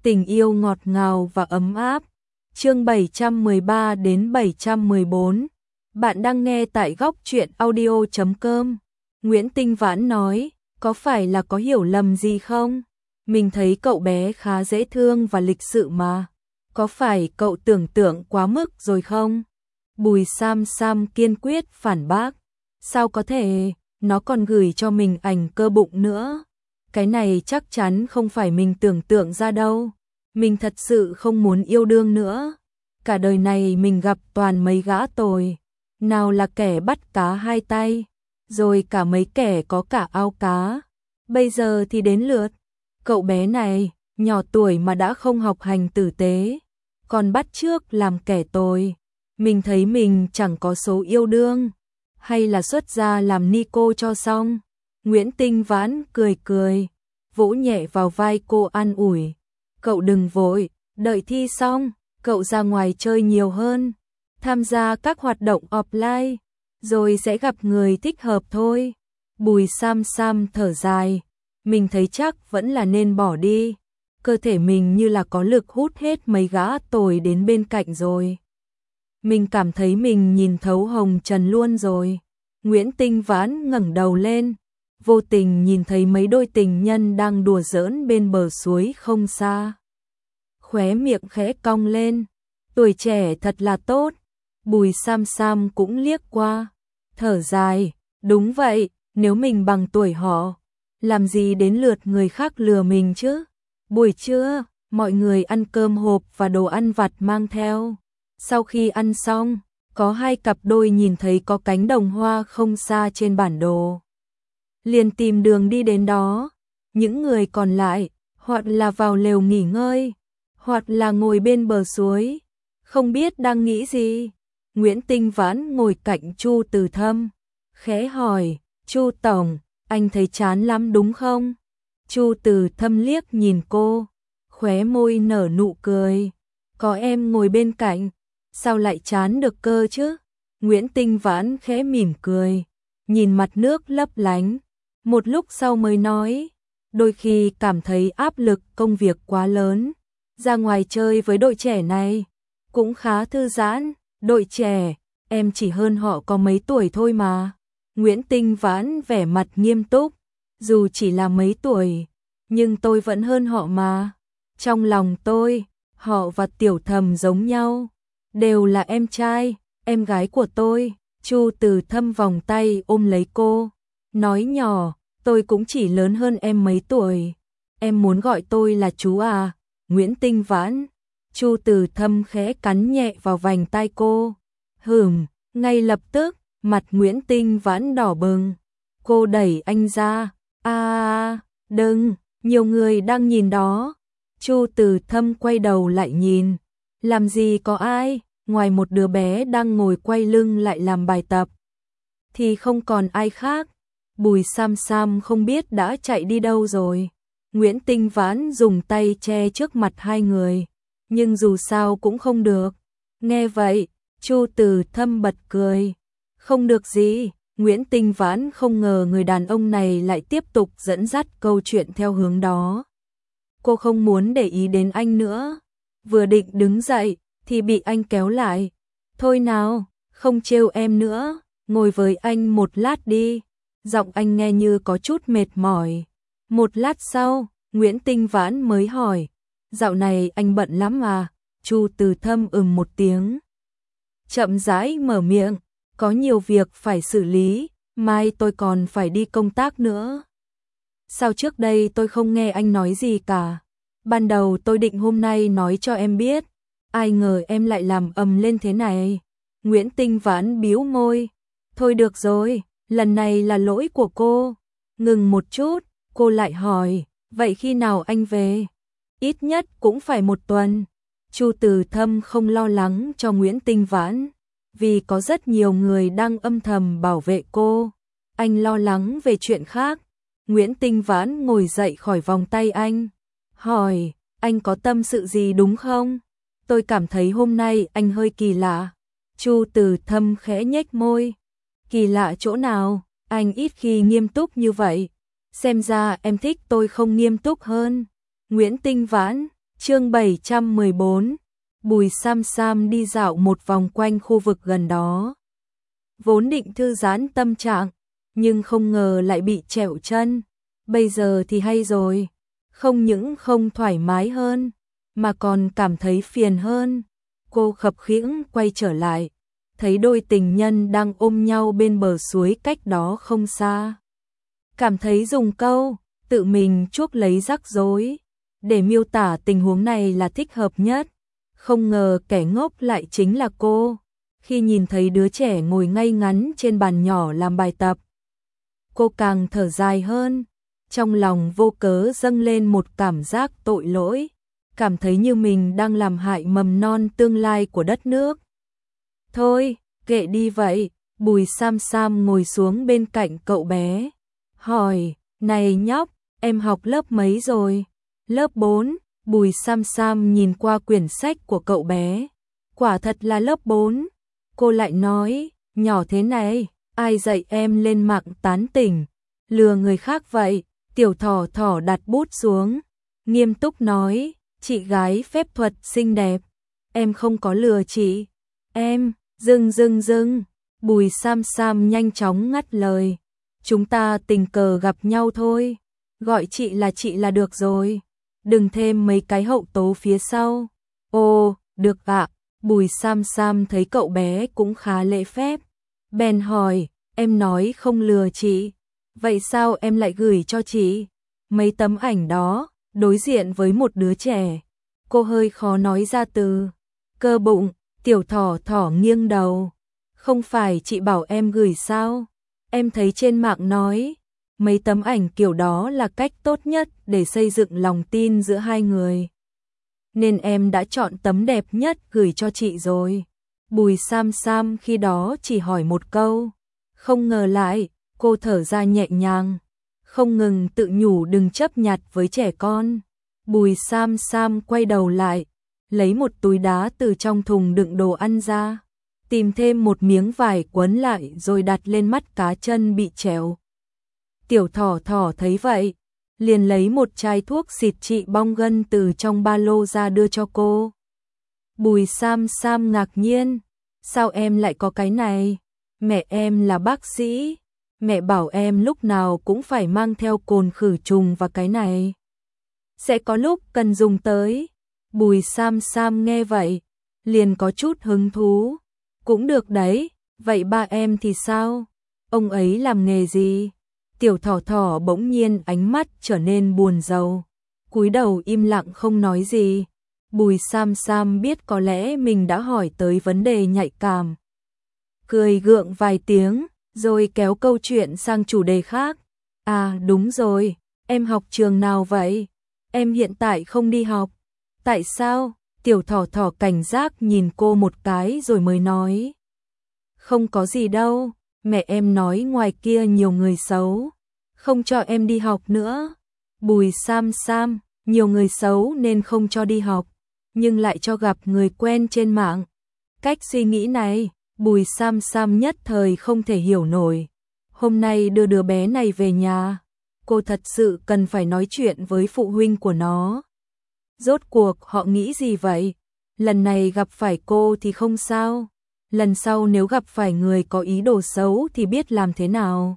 Tình yêu ngọt ngào và ấm áp. Chương 713 đến 714. Bạn đang nghe tại góc truyện audio.com. Nguyễn Tinh Vãn nói, có phải là có hiểu lầm gì không? Mình thấy cậu bé khá dễ thương và lịch sự mà. Có phải cậu tưởng tượng quá mức rồi không? Bùi Sam Sam kiên quyết phản bác. Sao có thể, nó còn gửi cho mình ảnh cơ bụng nữa. Cái này chắc chắn không phải mình tưởng tượng ra đâu. Mình thật sự không muốn yêu đương nữa. Cả đời này mình gặp toàn mấy gã tồi. Nào là kẻ bắt cá hai tay, rồi cả mấy kẻ có cả ao cá. Bây giờ thì đến lượt cậu bé này, nhỏ tuổi mà đã không học hành tử tế, còn bắt chước làm kẻ tồi. Mình thấy mình chẳng có số yêu đương, hay là xuất gia làm ni cô cho xong. Nguyễn Tinh Vãn cười cười, vỗ nhẹ vào vai cô an ủi. Cậu đừng vội, đợi thi xong, cậu ra ngoài chơi nhiều hơn, tham gia các hoạt động offline, rồi sẽ gặp người thích hợp thôi. Bùi Sam Sam thở dài, mình thấy chắc vẫn là nên bỏ đi. Cơ thể mình như là có lực hút hết mấy gã tồi đến bên cạnh rồi. Mình cảm thấy mình nhìn thấu hồng trần luôn rồi. Nguyễn Tinh Vãn ngẩng đầu lên, vô tình nhìn thấy mấy đôi tình nhân đang đùa giỡn bên bờ suối không xa. Khóe miệng khẽ cong lên, tuổi trẻ thật là tốt. Bùi Sam Sam cũng liếc qua, thở dài, đúng vậy, nếu mình bằng tuổi họ, làm gì đến lượt người khác lừa mình chứ. Buổi trưa, mọi người ăn cơm hộp và đồ ăn vặt mang theo. Sau khi ăn xong, có hai cặp đôi nhìn thấy có cánh đồng hoa không xa trên bản đồ, liền tìm đường đi đến đó. Những người còn lại, hoặc là vào lều nghỉ ngơi, hoặc là ngồi bên bờ suối, không biết đang nghĩ gì. Nguyễn Tinh Vãn ngồi cạnh Chu Từ Thâm, khẽ hỏi, Chu Tổng, anh thấy chán lắm đúng không? Chu Từ Thâm liếc nhìn cô, khóe môi nở nụ cười. Có em ngồi bên cạnh, sao lại chán được cơ chứ? Nguyễn Tinh Vãn khẽ mỉm cười, nhìn mặt nước lấp lánh. Một lúc sau mới nói, đôi khi cảm thấy áp lực công việc quá lớn. Ra ngoài chơi với đội trẻ này, cũng khá thư giãn. Đội trẻ, em chỉ hơn họ có mấy tuổi thôi mà. Nguyễn Tinh Vãn vẻ mặt nghiêm túc, dù chỉ là mấy tuổi, nhưng tôi vẫn hơn họ mà. Trong lòng tôi, họ và Tiểu Thầm giống nhau, đều là em trai, em gái của tôi. Chu Từ Thâm vòng tay ôm lấy cô, nói nhỏ, tôi cũng chỉ lớn hơn em mấy tuổi. Em muốn gọi tôi là chú à? Nguyễn Tinh Vãn. Chu Từ Thâm khẽ cắn nhẹ vào vành tai cô. Ngay lập tức, mặt Nguyễn Tinh Vãn đỏ bừng. Cô đẩy anh ra. Đừng, nhiều người đang nhìn đó. Chu Từ Thâm quay đầu lại nhìn. Làm gì có ai, ngoài một đứa bé đang ngồi quay lưng lại làm bài tập, thì không còn ai khác. Bùi Sam Sam không biết đã chạy đi đâu rồi. Nguyễn Tinh Vãn dùng tay che trước mặt hai người, nhưng dù sao cũng không được. Nghe vậy, Chu Từ Thâm bật cười. Không được gì. Nguyễn Tinh Vãn không ngờ người đàn ông này lại tiếp tục dẫn dắt câu chuyện theo hướng đó. Cô không muốn để ý đến anh nữa. Vừa định đứng dậy, thì bị anh kéo lại. Thôi nào, không trêu em nữa, ngồi với anh một lát đi. Giọng anh nghe như có chút mệt mỏi. Một lát sau, Nguyễn Tinh Vãn mới hỏi, dạo này anh bận lắm à? Chu Từ Thâm một tiếng, chậm rãi mở miệng, có nhiều việc phải xử lý, mai tôi còn phải đi công tác nữa. Sao trước đây tôi không nghe anh nói gì cả? Ban đầu tôi định hôm nay nói cho em biết, ai ngờ em lại làm ầm lên thế này. Nguyễn Tinh Vãn bĩu môi, thôi được rồi, lần này là lỗi của cô. Ngừng một chút, cô lại hỏi, vậy khi nào anh về? Ít nhất cũng phải một tuần. Chu Từ Thâm không lo lắng cho Nguyễn Tinh Vãn, vì có rất nhiều người đang âm thầm bảo vệ cô. Anh lo lắng về chuyện khác. Nguyễn Tinh Vãn ngồi dậy khỏi vòng tay anh, hỏi, anh có tâm sự gì đúng không? Tôi cảm thấy hôm nay anh hơi kỳ lạ. Chu Từ Thâm khẽ nhếch môi. Kỳ lạ chỗ nào? Anh ít khi nghiêm túc như vậy. Xem ra em thích tôi không nghiêm túc hơn. Nguyễn Tinh Vãn, Chương 714. Bùi Sam Sam đi dạo một vòng quanh khu vực gần đó. Vốn định thư giãn tâm trạng, nhưng không ngờ lại bị trẹo chân. Bây giờ thì hay rồi, không những không thoải mái hơn, mà còn cảm thấy phiền hơn. Cô khập khiễng quay trở lại, thấy đôi tình nhân đang ôm nhau bên bờ suối cách đó không xa. Cảm thấy dùng câu tự mình chuốc lấy rắc rối để miêu tả tình huống này là thích hợp nhất. Không ngờ kẻ ngốc lại chính là cô. Khi nhìn thấy đứa trẻ ngồi ngay ngắn trên bàn nhỏ làm bài tập, cô càng thở dài hơn, trong lòng vô cớ dâng lên một cảm giác tội lỗi, cảm thấy như mình đang làm hại mầm non tương lai của đất nước. Thôi, kệ đi vậy. Bùi Sam Sam ngồi xuống bên cạnh cậu bé, hỏi, này nhóc, em học lớp mấy rồi? Lớp 4. Bùi Sam Sam nhìn qua quyển sách của cậu bé, quả thật là lớp 4. Cô lại nói, nhỏ thế này, ai dạy em lên mạng tán tỉnh, lừa người khác vậy? Tiểu Thỏ Thỏ đặt bút xuống, nghiêm túc nói, chị gái phép thuật xinh đẹp, em không có lừa chị. Em, dừng. Bùi Sam Sam nhanh chóng ngắt lời, chúng ta tình cờ gặp nhau thôi, gọi chị là được rồi, đừng thêm mấy cái hậu tố phía sau. Ồ, được ạ. Bùi Sam Sam thấy cậu bé cũng khá lễ phép, bèn hỏi, em nói không lừa chị, vậy sao em lại gửi cho chị mấy tấm ảnh đó? Đối diện với một đứa trẻ, cô hơi khó nói ra từ cơ bụng. Tiểu Thỏ Thỏ nghiêng đầu, không phải chị bảo em gửi sao? Em thấy trên mạng nói mấy tấm ảnh kiểu đó là cách tốt nhất để xây dựng lòng tin giữa hai người, nên em đã chọn tấm đẹp nhất gửi cho chị rồi. Bùi Sam Sam khi đó chỉ hỏi một câu, không ngờ lại, cô thở ra nhẹ nhàng, không ngừng tự nhủ đừng chấp nhặt với trẻ con. Bùi Sam Sam quay đầu lại, lấy một túi đá từ trong thùng đựng đồ ăn ra, tìm thêm một miếng vải quấn lại rồi đặt lên mắt cá chân bị trẹo. Tiểu Thỏ Thỏ thấy vậy, liền lấy một chai thuốc xịt trị bong gân từ trong ba lô ra đưa cho cô. Bùi Sam Sam ngạc nhiên, sao em lại có cái này? Mẹ em là bác sĩ, mẹ bảo em lúc nào cũng phải mang theo cồn khử trùng và cái này, sẽ có lúc cần dùng tới. Bùi Sam Sam nghe vậy, liền có chút hứng thú, cũng được đấy, vậy ba em thì sao? Ông ấy làm nghề gì? Tiểu Thỏ Thỏ bỗng nhiên ánh mắt trở nên buồn rầu, cúi đầu im lặng không nói gì. Bùi Sam Sam biết có lẽ mình đã hỏi tới vấn đề nhạy cảm, cười gượng vài tiếng, rồi kéo câu chuyện sang chủ đề khác. À đúng rồi, em học trường nào vậy? Em hiện tại không đi học. Tại sao? Tiểu Thỏ Thỏ cảnh giác nhìn cô một cái rồi mới nói, không có gì đâu, mẹ em nói ngoài kia nhiều người xấu, không cho em đi học nữa. Bùi Sam Sam, nhiều người xấu nên không cho đi học, nhưng lại cho gặp người quen trên mạng. Cách suy nghĩ này, Bùi Sam Sam nhất thời không thể hiểu nổi. Hôm nay đưa đứa bé này về nhà, cô thật sự cần phải nói chuyện với phụ huynh của nó. Rốt cuộc họ nghĩ gì vậy? Lần này gặp phải cô thì không sao, lần sau nếu gặp phải người có ý đồ xấu thì biết làm thế nào.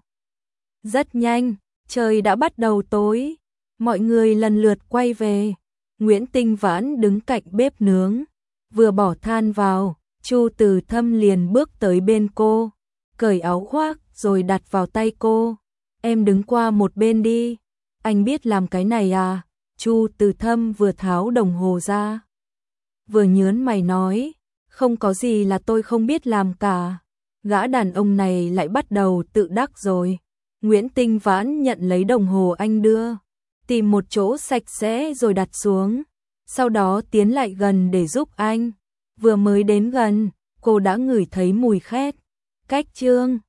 Rất nhanh, trời đã bắt đầu tối, mọi người lần lượt quay về. Nguyễn Tinh Vãn đứng cạnh bếp nướng, vừa bỏ than vào, Chu Từ Thâm liền bước tới bên cô, cởi áo khoác rồi đặt vào tay cô. Em đứng qua một bên đi, anh biết làm cái này à? Chu Từ Thâm vừa tháo đồng hồ ra, vừa nhớn mày nói, không có gì là tôi không biết làm cả. Gã đàn ông này lại bắt đầu tự đắc rồi. Nguyễn Tinh Vãn nhận lấy đồng hồ anh đưa, tìm một chỗ sạch sẽ rồi đặt xuống, sau đó tiến lại gần để giúp anh. Vừa mới đến gần, cô đã ngửi thấy mùi khét. Cách trương